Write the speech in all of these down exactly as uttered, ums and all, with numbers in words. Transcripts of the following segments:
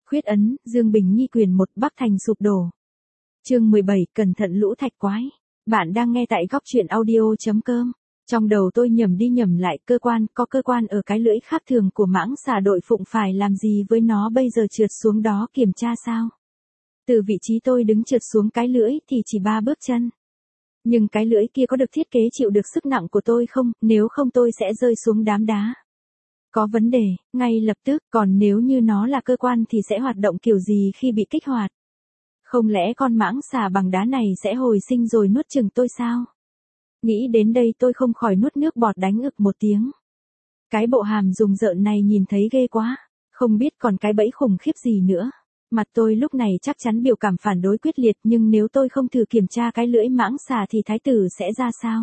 Khuyết ấn, Dương Bình Nhi quyền một, Bắc Thành sụp đổ. Chương mười bảy, cẩn thận lũ thạch quái. Bạn đang nghe tại góc truyện audio.com. Trong đầu tôi nhầm đi nhầm lại, cơ quan, có cơ quan ở cái lưỡi khác thường của mãng xà đội phụng phải làm gì với nó bây giờ, trượt xuống đó kiểm tra sao? Từ vị trí tôi đứng trượt xuống cái lưỡi thì chỉ ba bước chân. Nhưng cái lưỡi kia có được thiết kế chịu được sức nặng của tôi không, nếu không tôi sẽ rơi xuống đám đá. Có vấn đề, ngay lập tức, còn nếu như nó là cơ quan thì sẽ hoạt động kiểu gì khi bị kích hoạt? Không lẽ con mãng xà bằng đá này sẽ hồi sinh rồi nuốt chửng tôi sao? Nghĩ đến đây tôi không khỏi nuốt nước bọt đánh ực một tiếng. Cái bộ hàm rùng rợn này nhìn thấy ghê quá, không biết còn cái bẫy khủng khiếp gì nữa. Mặt tôi lúc này chắc chắn biểu cảm phản đối quyết liệt, nhưng nếu tôi không thử kiểm tra cái lưỡi mãng xà thì thái tử sẽ ra sao?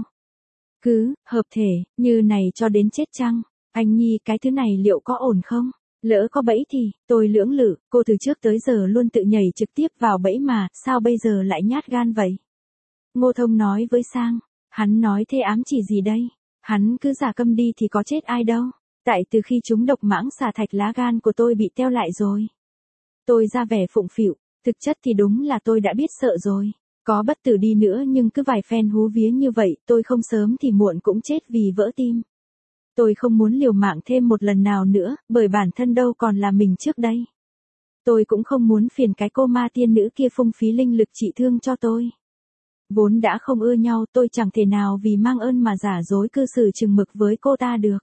Cứ, hợp thể, như này cho đến chết chăng? Anh Nhi, cái thứ này liệu có ổn không? Lỡ có bẫy thì, tôi lưỡng lự, cô từ trước tới giờ luôn tự nhảy trực tiếp vào bẫy mà, sao bây giờ lại nhát gan vậy? Ngô Thông nói với Sang, hắn nói thế ám chỉ gì đây? Hắn cứ giả câm đi thì có chết ai đâu. Tại từ khi chúng độc mãng xà thạch lá gan của tôi bị teo lại rồi. Tôi ra vẻ phụng phịu, thực chất thì đúng là tôi đã biết sợ rồi. Có bất tử đi nữa nhưng cứ vài phen hú vía như vậy, tôi không sớm thì muộn cũng chết vì vỡ tim. Tôi không muốn liều mạng thêm một lần nào nữa, bởi bản thân đâu còn là mình trước đây. Tôi cũng không muốn phiền cái cô ma tiên nữ kia phung phí linh lực trị thương cho tôi. Vốn đã không ưa nhau, tôi chẳng thể nào vì mang ơn mà giả dối cư xử chừng mực với cô ta được.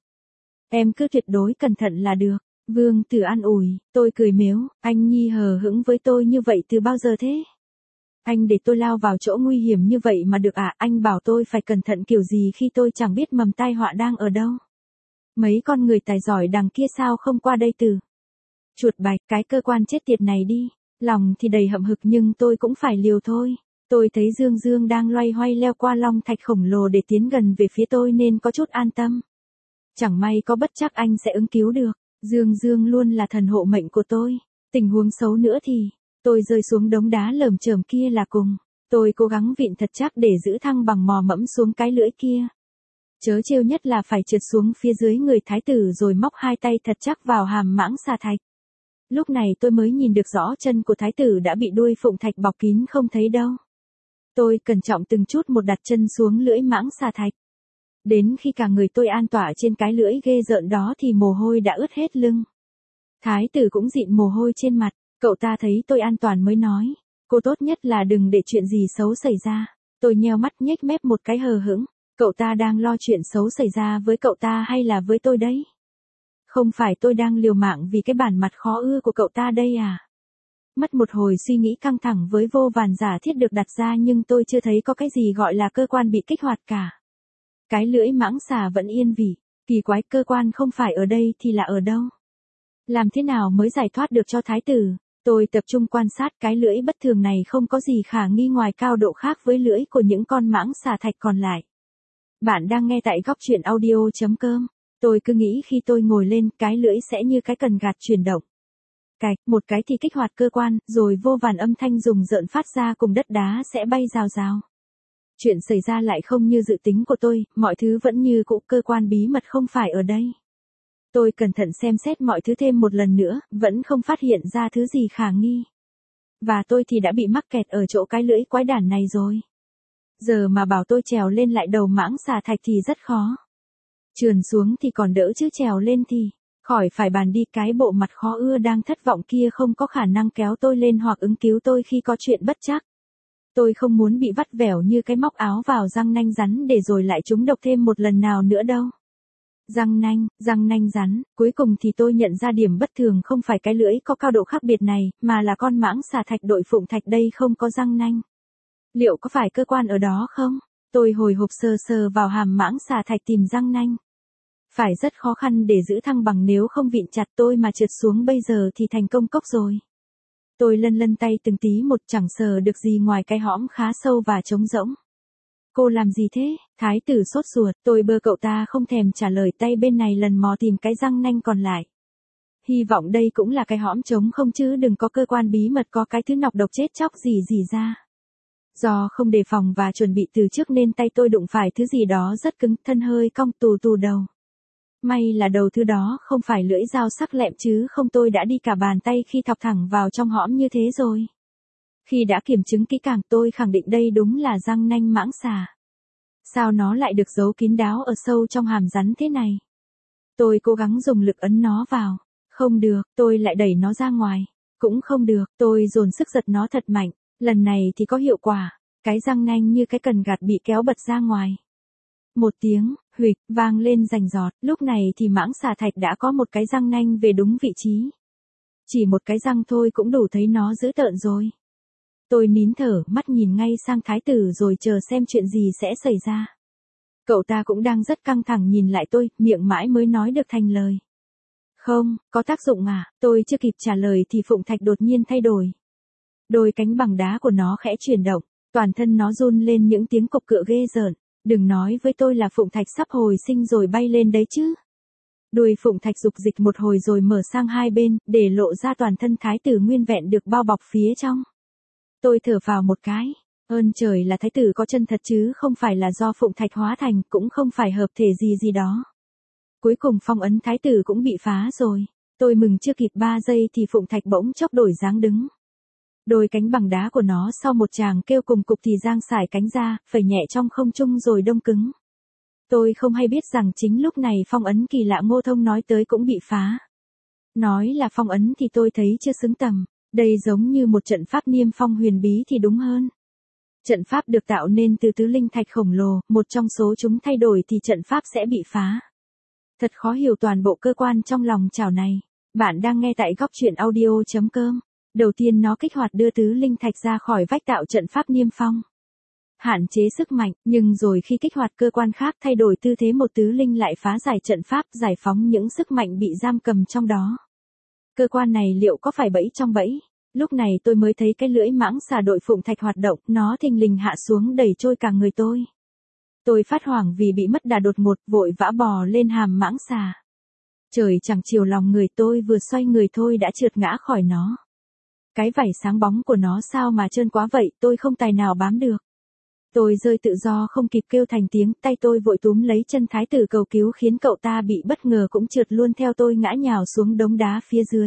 Em cứ tuyệt đối cẩn thận là được. Vương Tử an ủi, tôi cười mếu, anh Nhi hờ hững với tôi như vậy từ bao giờ thế? Anh để tôi lao vào chỗ nguy hiểm như vậy mà được à? Anh bảo tôi phải cẩn thận kiểu gì khi tôi chẳng biết mầm tai họa đang ở đâu? Mấy con người tài giỏi đằng kia sao không qua đây từ? Chuột bạch, cái cơ quan chết tiệt này đi. Lòng thì đầy hậm hực nhưng tôi cũng phải liều thôi. Tôi thấy Dương Dương đang loay hoay leo qua long thạch khổng lồ để tiến gần về phía tôi nên có chút an tâm. Chẳng may có bất chắc anh sẽ ứng cứu được. Dương Dương luôn là thần hộ mệnh của tôi. Tình huống xấu nữa thì, tôi rơi xuống đống đá lởm chởm kia là cùng. Tôi cố gắng vịn thật chắc để giữ thăng bằng mò mẫm xuống cái lưỡi kia. Chớ trêu nhất là phải trượt xuống phía dưới người thái tử rồi móc hai tay thật chắc vào hàm mãng xà thạch. Lúc này tôi mới nhìn được rõ chân của thái tử đã bị đuôi phụng thạch bọc kín không thấy đâu. Tôi cẩn trọng từng chút một đặt chân xuống lưỡi mãng xà thạch. Đến khi cả người tôi an tỏa trên cái lưỡi ghê rợn đó thì mồ hôi đã ướt hết lưng. Thái tử cũng dịn mồ hôi trên mặt, cậu ta thấy tôi an toàn mới nói, cô tốt nhất là đừng để chuyện gì xấu xảy ra. Tôi nheo mắt nhếch mép một cái hờ hững, cậu ta đang lo chuyện xấu xảy ra với cậu ta hay là với tôi đấy? Không phải tôi đang liều mạng vì cái bản mặt khó ưa của cậu ta đây à? Mất một hồi suy nghĩ căng thẳng với vô vàn giả thiết được đặt ra nhưng tôi chưa thấy có cái gì gọi là cơ quan bị kích hoạt cả. Cái lưỡi mãng xà vẫn yên vị, kỳ quái, cơ quan không phải ở đây thì là ở đâu? Làm thế nào mới giải thoát được cho thái tử? Tôi tập trung quan sát cái lưỡi bất thường này, không có gì khả nghi ngoài cao độ khác với lưỡi của những con mãng xà thạch còn lại. Bạn đang nghe tại góc truyện audio.com. Tôi cứ nghĩ khi tôi ngồi lên, cái lưỡi sẽ như cái cần gạt chuyển động. Cạch, một cái thì kích hoạt cơ quan, rồi vô vàn âm thanh rùng rợn phát ra cùng đất đá sẽ bay rào rào. Chuyện xảy ra lại không như dự tính của tôi, mọi thứ vẫn như cũ, cơ quan bí mật không phải ở đây. Tôi cẩn thận xem xét mọi thứ thêm một lần nữa, vẫn không phát hiện ra thứ gì khả nghi. Và tôi thì đã bị mắc kẹt ở chỗ cái lưỡi quái đản này rồi. Giờ mà bảo tôi trèo lên lại đầu mãng xà thạch thì rất khó. Trườn xuống thì còn đỡ chứ trèo lên thì, khỏi phải bàn đi, cái bộ mặt khó ưa đang thất vọng kia không có khả năng kéo tôi lên hoặc ứng cứu tôi khi có chuyện bất trắc. Tôi không muốn bị vắt vẻo như cái móc áo vào răng nanh rắn để rồi lại trúng độc thêm một lần nào nữa đâu. Răng nanh, răng nanh rắn, cuối cùng thì tôi nhận ra điểm bất thường không phải cái lưỡi có cao độ khác biệt này, mà là con mãng xà thạch đội phụng thạch đây không có răng nanh. Liệu có phải cơ quan ở đó không? Tôi hồi hộp sờ sờ vào hàm mãng xà thạch tìm răng nanh. Phải rất khó khăn để giữ thăng bằng, nếu không vịn chặt tôi mà trượt xuống bây giờ thì thành công cốc rồi. Tôi lân lân tay từng tí một, chẳng sờ được gì ngoài cái hõm khá sâu và trống rỗng. Cô làm gì thế? Thái tử sốt ruột, tôi bơ cậu ta không thèm trả lời, tay bên này lần mò tìm cái răng nanh còn lại. Hy vọng đây cũng là cái hõm trống không chứ đừng có cơ quan bí mật có cái thứ nọc độc chết chóc gì gì ra. Do không đề phòng và chuẩn bị từ trước nên tay tôi đụng phải thứ gì đó rất cứng, thân hơi cong tù tù đầu. May là đầu thứ đó không phải lưỡi dao sắc lẹm chứ không tôi đã đi cả bàn tay khi thọc thẳng vào trong hõm như thế rồi. Khi đã kiểm chứng kỹ càng tôi khẳng định đây đúng là răng nanh mãng xà. Sao nó lại được giấu kín đáo ở sâu trong hàm rắn thế này? Tôi cố gắng dùng lực ấn nó vào. Không được, tôi lại đẩy nó ra ngoài. Cũng không được, tôi dồn sức giật nó thật mạnh. Lần này thì có hiệu quả. Cái răng nanh như cái cần gạt bị kéo bật ra ngoài. Một tiếng, huỵch, vang lên rành rọt. Lúc này thì mãng xà thạch đã có một cái răng nanh về đúng vị trí. Chỉ một cái răng thôi cũng đủ thấy nó dữ tợn rồi. Tôi nín thở, mắt nhìn ngay sang thái tử rồi chờ xem chuyện gì sẽ xảy ra. Cậu ta cũng đang rất căng thẳng nhìn lại tôi, miệng mãi mới nói được thành lời. Không, có tác dụng à? Tôi chưa kịp trả lời thì phụng thạch đột nhiên thay đổi. Đôi cánh bằng đá của nó khẽ chuyển động, toàn thân nó run lên những tiếng cộc cựa ghê rợn. Đừng nói với tôi là phụng thạch sắp hồi sinh rồi bay lên đấy chứ. Đuôi phụng thạch dục dịch một hồi rồi mở sang hai bên, để lộ ra toàn thân thái tử nguyên vẹn được bao bọc phía trong. Tôi thở vào một cái. Ơn trời là thái tử có chân thật chứ không phải là do phụng thạch hóa thành, cũng không phải hợp thể gì gì đó. Cuối cùng phong ấn thái tử cũng bị phá rồi. Tôi mừng chưa kịp ba giây thì phụng thạch bỗng chốc đổi dáng đứng. Đôi cánh bằng đá của nó sau một tràng kêu cùng cục thì giang sải cánh ra, phẩy nhẹ trong không trung rồi đông cứng. Tôi không hay biết rằng chính lúc này phong ấn kỳ lạ Ngô Thông nói tới cũng bị phá. Nói là phong ấn thì tôi thấy chưa xứng tầm. Đây giống như một trận pháp niêm phong huyền bí thì đúng hơn. Trận pháp được tạo nên từ tứ linh thạch khổng lồ, một trong số chúng thay đổi thì trận pháp sẽ bị phá. Thật khó hiểu toàn bộ cơ quan trong lòng chảo này. Bạn đang nghe tại góc truyện audio chấm com. Đầu tiên nó kích hoạt đưa tứ linh thạch ra khỏi vách tạo trận pháp niêm phong. Hạn chế sức mạnh, nhưng rồi khi kích hoạt cơ quan khác thay đổi tư thế một tứ linh lại phá giải trận pháp, giải phóng những sức mạnh bị giam cầm trong đó. Cơ quan này liệu có phải bẫy trong bẫy? Lúc này tôi mới thấy cái lưỡi mãng xà đội phụng thạch hoạt động, nó thình lình hạ xuống đẩy trôi cả người tôi. Tôi phát hoảng vì bị mất đà đột ngột, vội vã bò lên hàm mãng xà. Trời chẳng chiều lòng người, tôi vừa xoay người thôi đã trượt ngã khỏi nó. Cái vảy sáng bóng của nó sao mà trơn quá vậy, tôi không tài nào bám được. Tôi rơi tự do không kịp kêu thành tiếng, tay tôi vội túm lấy chân thái tử cầu cứu khiến cậu ta bị bất ngờ cũng trượt luôn theo tôi ngã nhào xuống đống đá phía dưới.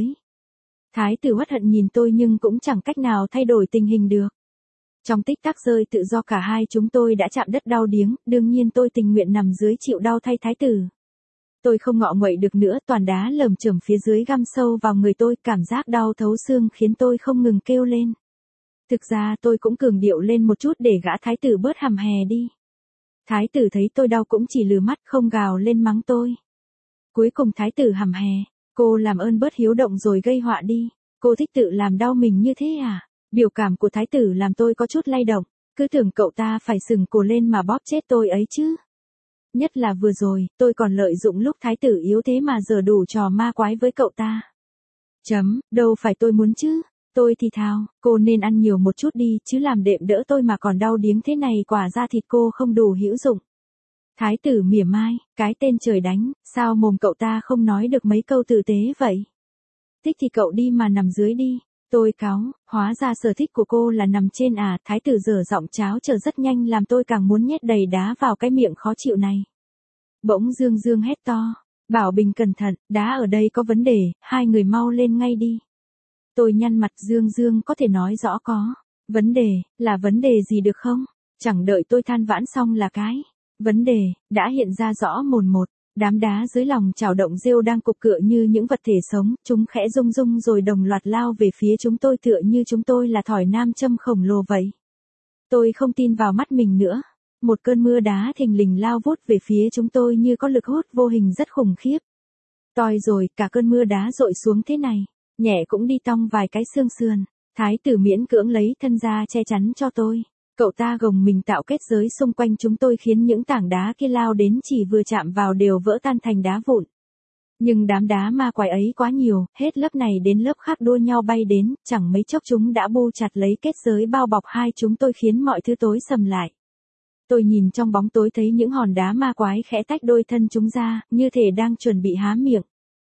Thái tử uất hận nhìn tôi nhưng cũng chẳng cách nào thay đổi tình hình được. Trong tích tắc rơi tự do cả hai chúng tôi đã chạm đất đau điếng, đương nhiên tôi tình nguyện nằm dưới chịu đau thay thái tử. Tôi không ngọ nguậy được nữa, toàn đá lởm chởm phía dưới găm sâu vào người tôi, cảm giác đau thấu xương khiến tôi không ngừng kêu lên. Thực ra tôi cũng cường điệu lên một chút để gã thái tử bớt hầm hè đi. Thái tử thấy tôi đau cũng chỉ lừ mắt không gào lên mắng tôi. Cuối cùng thái tử hầm hè, cô làm ơn bớt hiếu động rồi gây họa đi, cô thích tự làm đau mình như thế à? Biểu cảm của thái tử làm tôi có chút lay động, cứ tưởng cậu ta phải sừng cổ lên mà bóp chết tôi ấy chứ. Nhất là vừa rồi, tôi còn lợi dụng lúc thái tử yếu thế mà giờ đủ trò ma quái với cậu ta. Chấm, đâu phải tôi muốn chứ. Tôi thì thào, cô nên ăn nhiều một chút đi, chứ làm đệm đỡ tôi mà còn đau điếng thế này quả ra thịt cô không đủ hữu dụng. Thái tử mỉa mai, cái tên trời đánh, sao mồm cậu ta không nói được mấy câu tử tế vậy? Thích thì cậu đi mà nằm dưới đi. Tôi cáu, hóa ra sở thích của cô là nằm trên à, thái tử dở giọng cháo trở rất nhanh làm tôi càng muốn nhét đầy đá vào cái miệng khó chịu này. Bỗng Dương Dương hét to, Bảo Bình cẩn thận, đá ở đây có vấn đề, hai người mau lên ngay đi. Tôi nhăn mặt, Dương Dương có thể nói rõ có. Vấn đề, là vấn đề gì được không? Chẳng đợi tôi than vãn xong là cái. Vấn đề, đã hiện ra rõ mồn một. Đám đá dưới lòng chảo động rêu đang cục cựa như những vật thể sống, chúng khẽ rung rung rồi đồng loạt lao về phía chúng tôi tựa như chúng tôi là thỏi nam châm khổng lồ vậy. Tôi không tin vào mắt mình nữa. Một cơn mưa đá thình lình lao vút về phía chúng tôi như có lực hút vô hình rất khủng khiếp. Toi rồi, cả cơn mưa đá dội xuống thế này. Nhẹ cũng đi tong vài cái xương sườn. Thái tử miễn cưỡng lấy thân ra che chắn cho tôi. Cậu ta gồng mình tạo kết giới xung quanh chúng tôi khiến những tảng đá kia lao đến chỉ vừa chạm vào đều vỡ tan thành đá vụn. Nhưng đám đá ma quái ấy quá nhiều, hết lớp này đến lớp khác đua nhau bay đến, chẳng mấy chốc chúng đã bu chặt lấy kết giới bao bọc hai chúng tôi khiến mọi thứ tối sầm lại. Tôi nhìn trong bóng tối thấy những hòn đá ma quái khẽ tách đôi thân chúng ra, như thể đang chuẩn bị há miệng.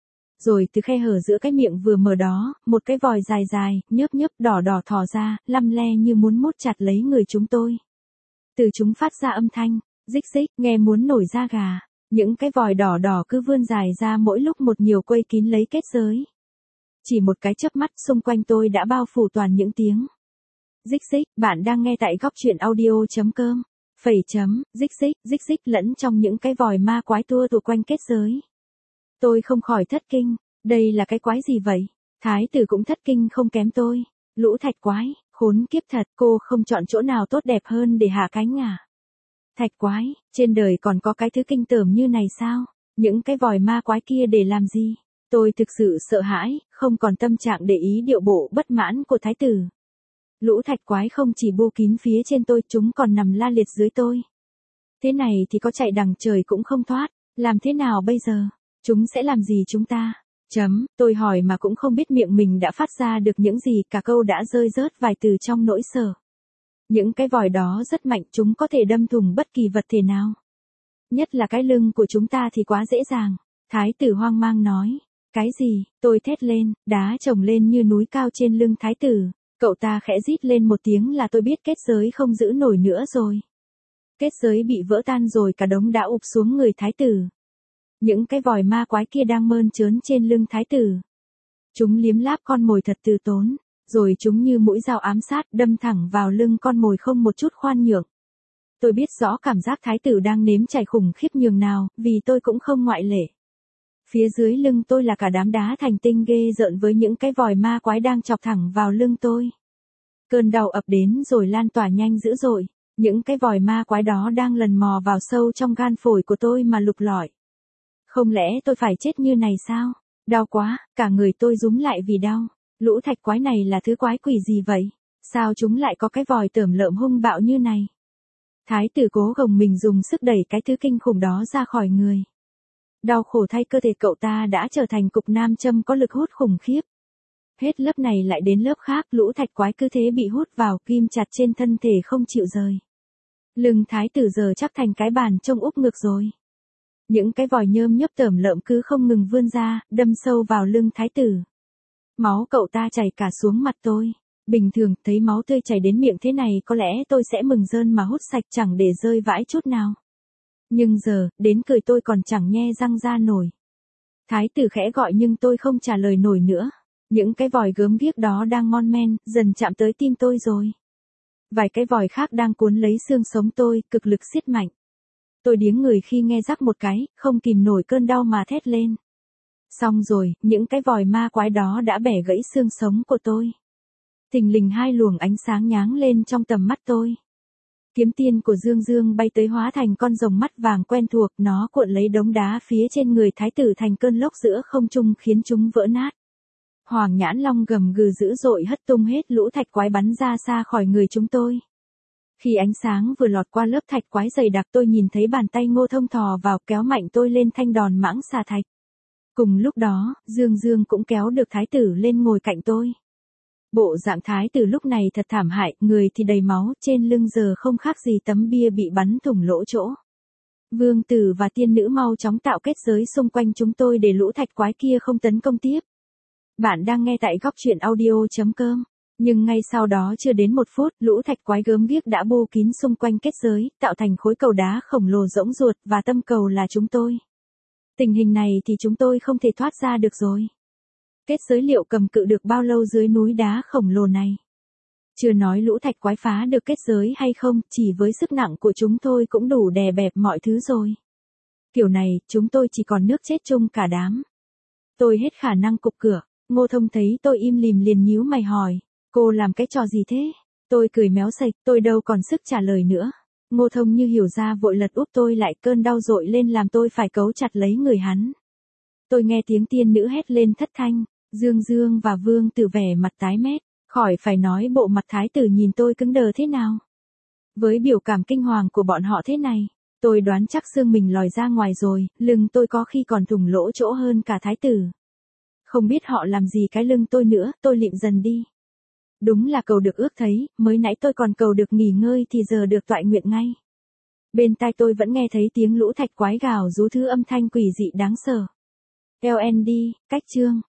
Rồi từ khe hở giữa cái miệng vừa mở đó, một cái vòi dài dài, nhớp nhớp đỏ đỏ thò ra, lăm le như muốn mút chặt lấy người chúng tôi. Từ chúng phát ra âm thanh, rích rích, nghe muốn nổi da gà. Những cái vòi đỏ đỏ cứ vươn dài ra mỗi lúc một nhiều quây kín lấy kết giới. Chỉ một cái chớp mắt xung quanh tôi đã bao phủ toàn những tiếng. Rích rích, bạn đang nghe tại góc truyện audio.com. Phẩy chấm, rích rích, rích rích lẫn trong những cái vòi ma quái tua tụa quanh kết giới. Tôi không khỏi thất kinh, đây là cái quái gì vậy? Thái tử cũng thất kinh không kém tôi. Lũ thạch quái, khốn kiếp thật, cô không chọn chỗ nào tốt đẹp hơn để hạ cánh à? Thạch quái, trên đời còn có cái thứ kinh tởm như này sao? Những cái vòi ma quái kia để làm gì? Tôi thực sự sợ hãi, không còn tâm trạng để ý điệu bộ bất mãn của thái tử. Lũ thạch quái không chỉ bô kín phía trên tôi, chúng còn nằm la liệt dưới tôi. Thế này thì có chạy đằng trời cũng không thoát, làm thế nào bây giờ? Chúng sẽ làm gì chúng ta? Chấm, tôi hỏi mà cũng không biết miệng mình đã phát ra được những gì, cả câu đã rơi rớt vài từ trong nỗi sợ. Những cái vòi đó rất mạnh, chúng có thể đâm thủng bất kỳ vật thể nào. Nhất là cái lưng của chúng ta thì quá dễ dàng. Thái tử hoang mang nói. Cái gì? Tôi thét lên, đá chồng lên như núi cao trên lưng thái tử. Cậu ta khẽ rít lên một tiếng là tôi biết kết giới không giữ nổi nữa rồi. Kết giới bị vỡ tan rồi, cả đống đã ụp xuống người thái tử. Những cái vòi ma quái kia đang mơn trớn trên lưng thái tử. Chúng liếm láp con mồi thật từ tốn, rồi chúng như mũi dao ám sát đâm thẳng vào lưng con mồi không một chút khoan nhượng. Tôi biết rõ cảm giác thái tử đang nếm trải khủng khiếp nhường nào, vì tôi cũng không ngoại lệ. Phía dưới lưng tôi là cả đám đá thành tinh ghê rợn với những cái vòi ma quái đang chọc thẳng vào lưng tôi. Cơn đau ập đến rồi lan tỏa nhanh dữ dội, những cái vòi ma quái đó đang lần mò vào sâu trong gan phổi của tôi mà lục lọi. Không lẽ tôi phải chết như này sao? Đau quá, cả người tôi rúm lại vì đau. Lũ thạch quái này là thứ quái quỷ gì vậy? Sao chúng lại có cái vòi tởm lợm hung bạo như này? Thái tử cố gồng mình dùng sức đẩy cái thứ kinh khủng đó ra khỏi người. Đau khổ thay, cơ thể cậu ta đã trở thành cục nam châm có lực hút khủng khiếp. Hết lớp này lại đến lớp khác, lũ thạch quái cứ thế bị hút vào, ghim chặt trên thân thể không chịu rời. Lưng thái tử giờ chắc thành cái bàn trông úp ngực rồi. Những cái vòi nhơm nhấp tởm lợm cứ không ngừng vươn ra, đâm sâu vào lưng thái tử. Máu cậu ta chảy cả xuống mặt tôi. Bình thường, thấy máu tươi chảy đến miệng thế này có lẽ tôi sẽ mừng rơn mà hút sạch chẳng để rơi vãi chút nào. Nhưng giờ, đến cười tôi còn chẳng nhe răng ra nổi. Thái tử khẽ gọi nhưng tôi không trả lời nổi nữa. Những cái vòi gớm ghiếc đó đang mon men, dần chạm tới tim tôi rồi. Vài cái vòi khác đang cuốn lấy xương sống tôi, cực lực siết mạnh. Tôi điếng người khi nghe rắc một cái, không kìm nổi cơn đau mà thét lên. Xong rồi, những cái vòi ma quái đó đã bẻ gãy xương sống của tôi. Thình lình hai luồng ánh sáng nháng lên trong tầm mắt tôi. Kiếm tiên của Dương Dương bay tới hóa thành con rồng mắt vàng quen thuộc, nó cuộn lấy đống đá phía trên người thái tử thành cơn lốc giữa không trung khiến chúng vỡ nát. Hoàng nhãn long gầm gừ dữ dội hất tung hết lũ thạch quái bắn ra xa khỏi người chúng tôi. Khi ánh sáng vừa lọt qua lớp thạch quái dày đặc, tôi nhìn thấy bàn tay Ngô Thông thò vào kéo mạnh tôi lên thanh đòn mãng xà thạch. Cùng lúc đó, Dương Dương cũng kéo được thái tử lên ngồi cạnh tôi. Bộ dạng thái tử lúc này thật thảm hại, người thì đầy máu, trên lưng giờ không khác gì tấm bia bị bắn thủng lỗ chỗ. Vương tử và tiên nữ mau chóng tạo kết giới xung quanh chúng tôi để lũ thạch quái kia không tấn công tiếp. Bạn đang nghe tại góc truyện audio.com. Nhưng ngay sau đó chưa đến một phút, lũ thạch quái gớm ghiếc đã bô kín xung quanh kết giới, tạo thành khối cầu đá khổng lồ rỗng ruột, và tâm cầu là chúng tôi. Tình hình này thì chúng tôi không thể thoát ra được rồi. Kết giới liệu cầm cự được bao lâu dưới núi đá khổng lồ này? Chưa nói lũ thạch quái phá được kết giới hay không, chỉ với sức nặng của chúng tôi cũng đủ đè bẹp mọi thứ rồi. Kiểu này, chúng tôi chỉ còn nước chết chung cả đám. Tôi hết khả năng cục cửa. Ngô Thông thấy tôi im lìm liền nhíu mày hỏi. Cô làm cái trò gì thế? Tôi cười méo sạch, tôi đâu còn sức trả lời nữa. Ngô Thông như hiểu ra vội lật úp tôi lại, cơn đau dội lên làm tôi phải cấu chặt lấy người hắn. Tôi nghe tiếng tiên nữ hét lên thất thanh. Dương Dương và Vương Tử vẻ mặt tái mét, khỏi phải nói bộ mặt thái tử nhìn tôi cứng đờ thế nào. Với biểu cảm kinh hoàng của bọn họ thế này, tôi đoán chắc xương mình lòi ra ngoài rồi, lưng tôi có khi còn thủng lỗ chỗ hơn cả thái tử. Không biết họ làm gì cái lưng tôi nữa, tôi lịm dần đi. Đúng là cầu được ước thấy, mới nãy tôi còn cầu được nghỉ ngơi thì giờ được toại nguyện ngay. Bên tai tôi vẫn nghe thấy tiếng lũ thạch quái gào rú thứ âm thanh quỷ dị đáng sợ. lờ en đê, cách chương.